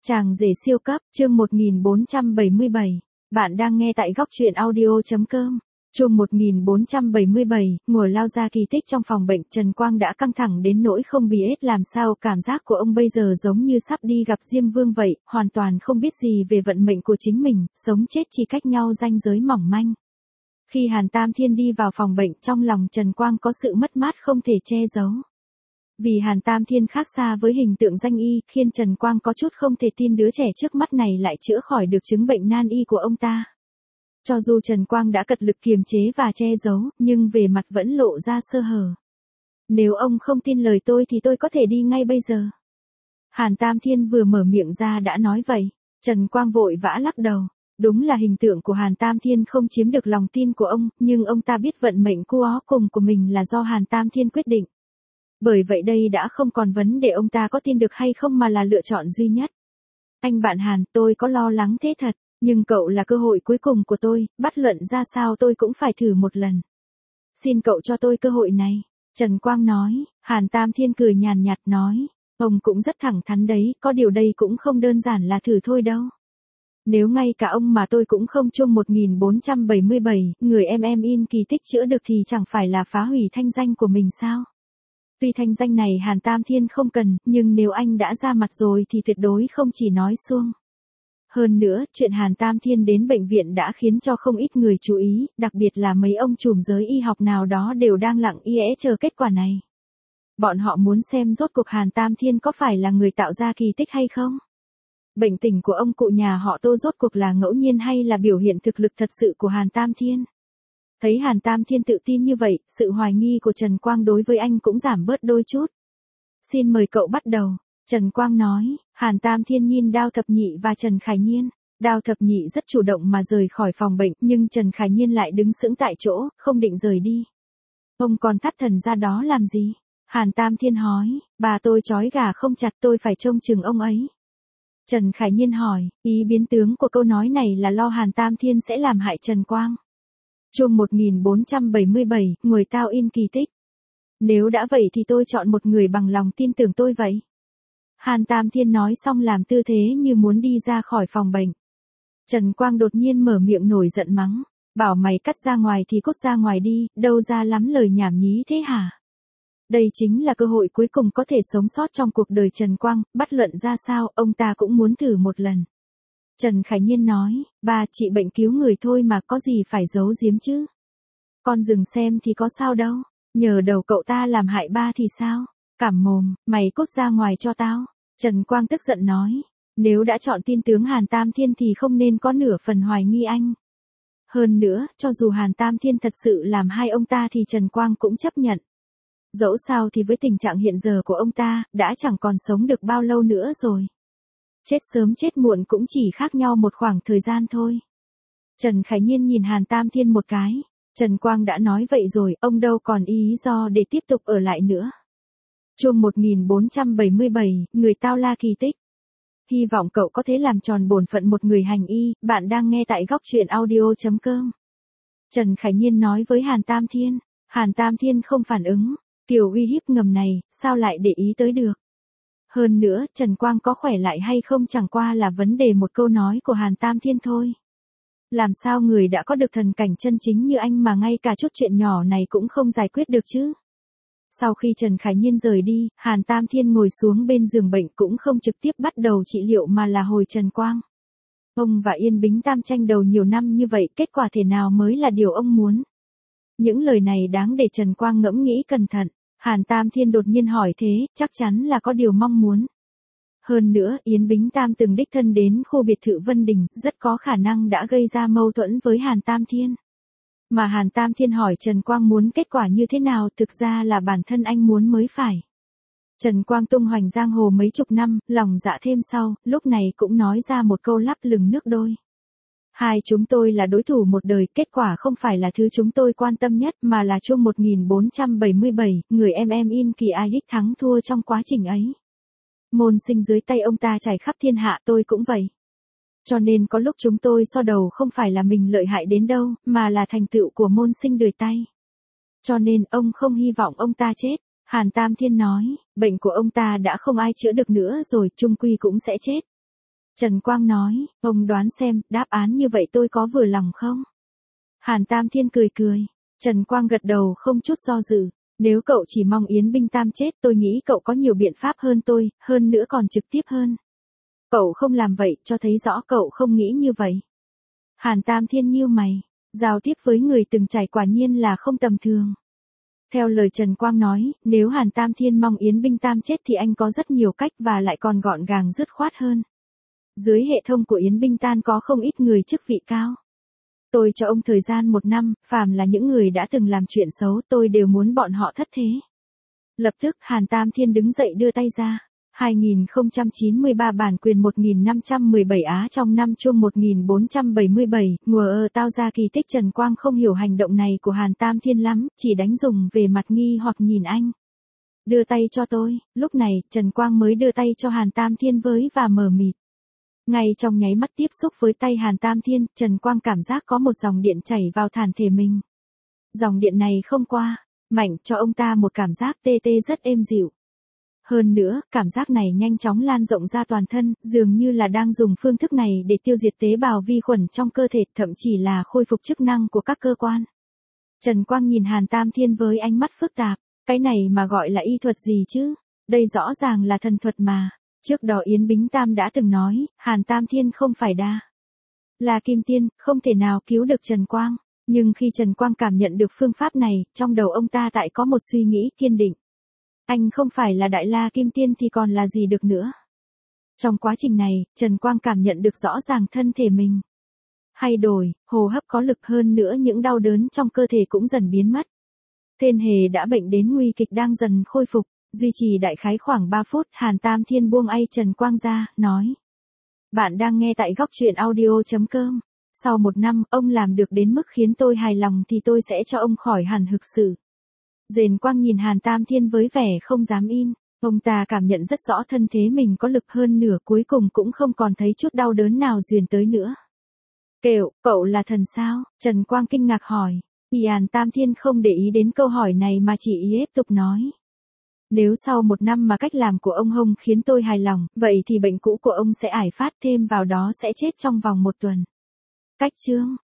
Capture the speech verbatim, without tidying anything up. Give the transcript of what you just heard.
Chàng rể siêu cấp, chương một nghìn bốn trăm bảy mươi bảy. Bạn đang nghe tại góc truyện audio.com. Chương một nghìn bốn trăm bảy mươi bảy, ngồi lao ra kỳ tích trong phòng bệnh, Trần Quang đã căng thẳng đến nỗi không biết làm sao, cảm giác của ông bây giờ giống như sắp đi gặp Diêm Vương vậy, hoàn toàn không biết gì về vận mệnh của chính mình, sống chết chỉ cách nhau ranh giới mỏng manh. Khi Hàn Tam Thiên đi vào phòng bệnh, trong lòng Trần Quang có sự mất mát không thể che giấu. Vì Hàn Tam Thiên khác xa với hình tượng danh y, khiến Trần Quang có chút không thể tin đứa trẻ trước mắt này lại chữa khỏi được chứng bệnh nan y của ông ta. Cho dù Trần Quang đã cật lực kiềm chế và che giấu, nhưng về mặt vẫn lộ ra sơ hở. Nếu ông không tin lời tôi thì tôi có thể đi ngay bây giờ. Hàn Tam Thiên vừa mở miệng ra đã nói vậy. Trần Quang vội vã lắc đầu. Đúng là hình tượng của Hàn Tam Thiên không chiếm được lòng tin của ông, nhưng ông ta biết vận mệnh cuối cùng của mình là do Hàn Tam Thiên quyết định. Bởi vậy đây đã không còn vấn đề ông ta có tin được hay không mà là lựa chọn duy nhất. Anh bạn Hàn, tôi có lo lắng thế thật, nhưng cậu là cơ hội cuối cùng của tôi, bất luận ra sao tôi cũng phải thử một lần. Xin cậu cho tôi cơ hội này. Trần Quang nói. Hàn Tam Thiên cười nhàn nhạt nói. Ông cũng rất thẳng thắn đấy, có điều đây cũng không đơn giản là thử thôi đâu. Nếu ngay cả ông mà tôi cũng không chung một nghìn bốn trăm bảy mươi bảy, người em em in kỳ tích chữa được thì chẳng phải là phá hủy thanh danh của mình sao? Tuy thanh danh này Hàn Tam Thiên không cần, nhưng nếu anh đã ra mặt rồi thì tuyệt đối không chỉ nói suông. Hơn nữa, chuyện Hàn Tam Thiên đến bệnh viện đã khiến cho không ít người chú ý, đặc biệt là mấy ông trùm giới y học nào đó đều đang lặng y é chờ kết quả này. Bọn họ muốn xem rốt cuộc Hàn Tam Thiên có phải là người tạo ra kỳ tích hay không? Bệnh tình của ông cụ nhà họ Tô rốt cuộc là ngẫu nhiên hay là biểu hiện thực lực thật sự của Hàn Tam Thiên? Thấy Hàn Tam Thiên tự tin như vậy, sự hoài nghi của Trần Quang đối với anh cũng giảm bớt đôi chút. Xin mời cậu bắt đầu. Trần Quang nói. Hàn Tam Thiên nhìn Đao Thập Nhị và Trần Khải Nhiên. Đao Thập Nhị rất chủ động mà rời khỏi phòng bệnh, nhưng Trần Khải Nhiên lại đứng sững tại chỗ, không định rời đi. Ông còn thắt thần ra đó làm gì? Hàn Tam Thiên hỏi. Bà tôi trói gà không chặt, tôi phải trông chừng ông ấy. Trần Khải Nhiên hỏi. Ý biến tướng của câu nói này là lo Hàn Tam Thiên sẽ làm hại Trần Quang. Chương một nghìn bốn trăm bảy mươi bảy, người tao in kỳ tích. Nếu đã vậy thì tôi chọn một người bằng lòng tin tưởng tôi vậy. Hàn Tam Thiên nói xong làm tư thế như muốn đi ra khỏi phòng bệnh. Trần Quang đột nhiên mở miệng nổi giận mắng. Bảo mày cắt ra ngoài thì cút ra ngoài đi, đâu ra lắm lời nhảm nhí thế hả? Đây chính là cơ hội cuối cùng có thể sống sót trong cuộc đời Trần Quang, bất luận ra sao, ông ta cũng muốn thử một lần. Trần Khải Nhiên nói, ba trị bệnh cứu người thôi mà có gì phải giấu giếm chứ. Con dừng xem thì có sao đâu, nhờ đầu cậu ta làm hại ba thì sao, cảm mồm, mày cút ra ngoài cho tao. Trần Quang tức giận nói, nếu đã chọn tin tướng Hàn Tam Thiên thì không nên có nửa phần hoài nghi anh. Hơn nữa, cho dù Hàn Tam Thiên thật sự làm hai ông ta thì Trần Quang cũng chấp nhận. Dẫu sao thì với tình trạng hiện giờ của ông ta, đã chẳng còn sống được bao lâu nữa rồi. Chết sớm chết muộn cũng chỉ khác nhau một khoảng thời gian thôi. Trần Khải Nhiên nhìn Hàn Tam Thiên một cái. Trần Quang đã nói vậy rồi, ông đâu còn ý do để tiếp tục ở lại nữa. Chương một nghìn bốn trăm bảy mươi bảy, người tao la kỳ tích. Hy vọng cậu có thể làm tròn bổn phận một người hành y, bạn đang nghe tại góc truyện audio.com. Trần Khải Nhiên nói với Hàn Tam Thiên. Hàn Tam Thiên không phản ứng. Kiểu uy hiếp ngầm này, sao lại để ý tới được? Hơn nữa, Trần Quang có khỏe lại hay không chẳng qua là vấn đề một câu nói của Hàn Tam Thiên thôi. Làm sao người đã có được thần cảnh chân chính như anh mà ngay cả chút chuyện nhỏ này cũng không giải quyết được chứ? Sau khi Trần Khải Nhiên rời đi, Hàn Tam Thiên ngồi xuống bên giường bệnh cũng không trực tiếp bắt đầu trị liệu mà là hồi Trần Quang. Ông và Yên Bính Tam tranh đầu nhiều năm như vậy, kết quả thế nào mới là điều ông muốn? Những lời này đáng để Trần Quang ngẫm nghĩ cẩn thận. Hàn Tam Thiên đột nhiên hỏi thế, chắc chắn là có điều mong muốn. Hơn nữa, Yến Bính Tam từng đích thân đến khu biệt thự Vân Đình, rất có khả năng đã gây ra mâu thuẫn với Hàn Tam Thiên. Mà Hàn Tam Thiên hỏi Trần Quang muốn kết quả như thế nào, thực ra là bản thân anh muốn mới phải. Trần Quang tung hoành giang hồ mấy chục năm, lòng dạ thêm sau, lúc này cũng nói ra một câu lắp lừng nước đôi. Hai chúng tôi là đối thủ một đời, kết quả không phải là thứ chúng tôi quan tâm nhất mà là chung một nghìn bốn trăm bảy mươi bảy, người em em in kỳ ai đích thắng thua trong quá trình ấy. Môn sinh dưới tay ông ta trải khắp thiên hạ, tôi cũng vậy. Cho nên có lúc chúng tôi so đầu không phải là mình lợi hại đến đâu, mà là thành tựu của môn sinh đời tay. Cho nên ông không hy vọng ông ta chết. Hàn Tam Thiên nói, bệnh của ông ta đã không ai chữa được nữa rồi, chung quy cũng sẽ chết. Trần Quang nói, ông đoán xem, đáp án như vậy tôi có vừa lòng không? Hàn Tam Thiên cười cười. Trần Quang gật đầu không chút do dự. Nếu cậu chỉ mong Yến Binh Tam chết, tôi nghĩ cậu có nhiều biện pháp hơn tôi, hơn nữa còn trực tiếp hơn. Cậu không làm vậy, cho thấy rõ cậu không nghĩ như vậy. Hàn Tam Thiên nhíu mày, giao tiếp với người từng trải quả nhiên là không tầm thường. Theo lời Trần Quang nói, nếu Hàn Tam Thiên mong Yến Binh Tam chết thì anh có rất nhiều cách và lại còn gọn gàng dứt khoát hơn. Dưới hệ thống của Yến Binh Tan có không ít người chức vị cao. Tôi cho ông thời gian một năm, phàm là những người đã từng làm chuyện xấu tôi đều muốn bọn họ thất thế. Lập tức Hàn Tam Thiên đứng dậy đưa tay ra. hai nghìn không trăm chín mươi ba bản quyền một nghìn năm trăm mười bảy Á trong năm chuông một nghìn bốn trăm bảy mươi bảy, ngùa ơ tao ra kỳ tích. Trần Quang không hiểu hành động này của Hàn Tam Thiên lắm, chỉ đánh dùng về mặt nghi hoặc nhìn anh. Đưa tay cho tôi, lúc này Trần Quang mới đưa tay cho Hàn Tam Thiên với và mờ mịt. Ngay trong nháy mắt tiếp xúc với tay Hàn Tam Thiên, Trần Quang cảm giác có một dòng điện chảy vào thàn thể mình. Dòng điện này không qua, mạnh cho ông ta một cảm giác tê tê rất êm dịu. Hơn nữa, cảm giác này nhanh chóng lan rộng ra toàn thân, dường như là đang dùng phương thức này để tiêu diệt tế bào vi khuẩn trong cơ thể, thậm chí là khôi phục chức năng của các cơ quan. Trần Quang nhìn Hàn Tam Thiên với ánh mắt phức tạp, cái này mà gọi là y thuật gì chứ? Đây rõ ràng là thần thuật mà. Trước đó Yến Bính Tam đã từng nói, Hàn Tam Thiên không phải đa là kim tiên, không thể nào cứu được Trần Quang. Nhưng khi Trần Quang cảm nhận được phương pháp này, trong đầu ông ta tại có một suy nghĩ kiên định. Anh không phải là đại la kim tiên thì còn là gì được nữa. Trong quá trình này, Trần Quang cảm nhận được rõ ràng thân thể mình thay đổi, hô hấp có lực hơn nữa, những đau đớn trong cơ thể cũng dần biến mất. Thiên Hề đã bệnh đến nguy kịch đang dần khôi phục. Duy trì đại khái khoảng ba phút, Hàn Tam Thiên buông ay Trần Quang ra, nói. Bạn đang nghe tại góc truyện audio chấm com. Sau một năm, ông làm được đến mức khiến tôi hài lòng thì tôi sẽ cho ông khỏi hẳn thực sự. Trần Quang nhìn Hàn Tam Thiên với vẻ không dám in. Ông ta cảm nhận rất rõ thân thế mình có lực hơn nửa, cuối cùng cũng không còn thấy chút đau đớn nào duyên tới nữa. Kẹo, cậu là thần sao? Trần Quang kinh ngạc hỏi. Hàn Tam Thiên không để ý đến câu hỏi này mà chỉ tiếp tục nói. Nếu sau một năm mà cách làm của ông Hồng khiến tôi hài lòng, vậy thì bệnh cũ của ông sẽ ải phát, thêm vào đó sẽ chết trong vòng một tuần. Cách chương